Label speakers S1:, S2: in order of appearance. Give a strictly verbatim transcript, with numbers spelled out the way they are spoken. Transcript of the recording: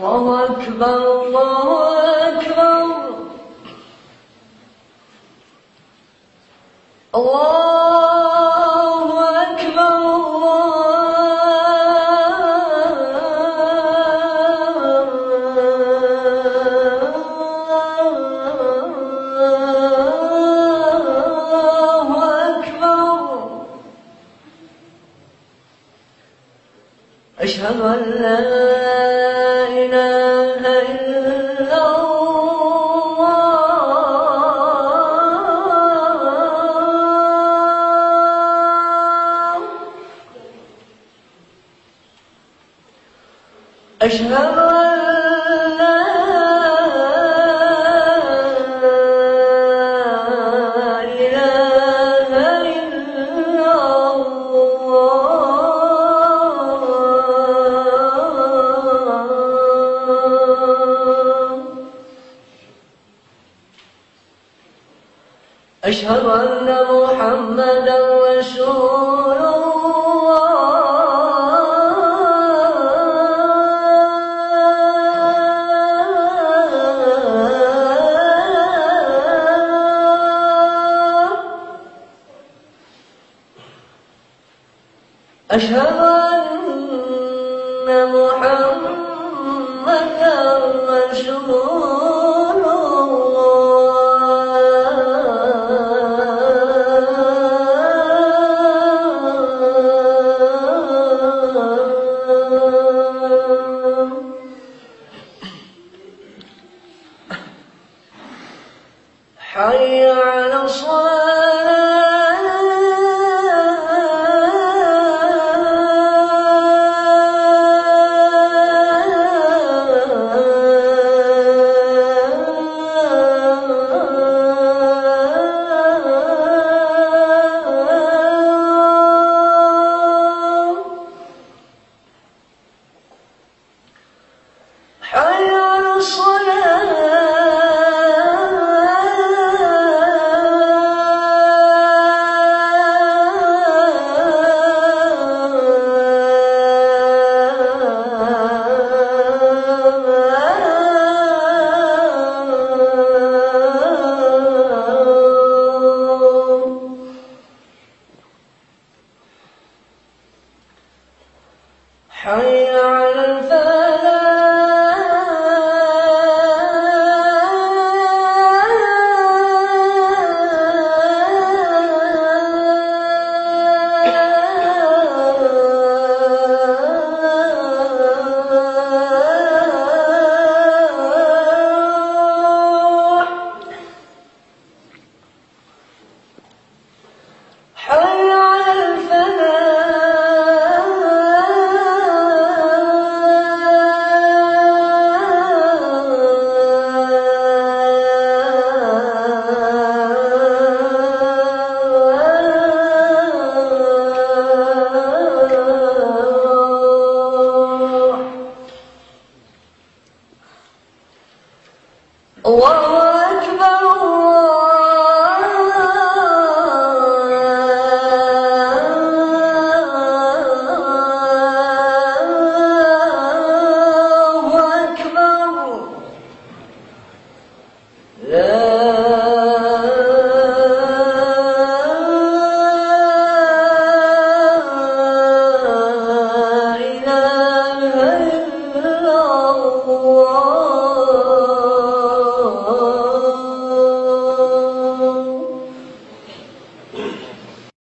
S1: الله أكبر الله أكبر الله أكبر الله أكبر أشهد أن لا إله إلا الله أشهد أن لا إله إلا الله أشهد أن محمدا رسول الله أشهد أن محمدا رسول الله حي على الصلاة حي على حي على الفلاح حي على الفلاح الله أكبر الله أكبر لا إله إلا الله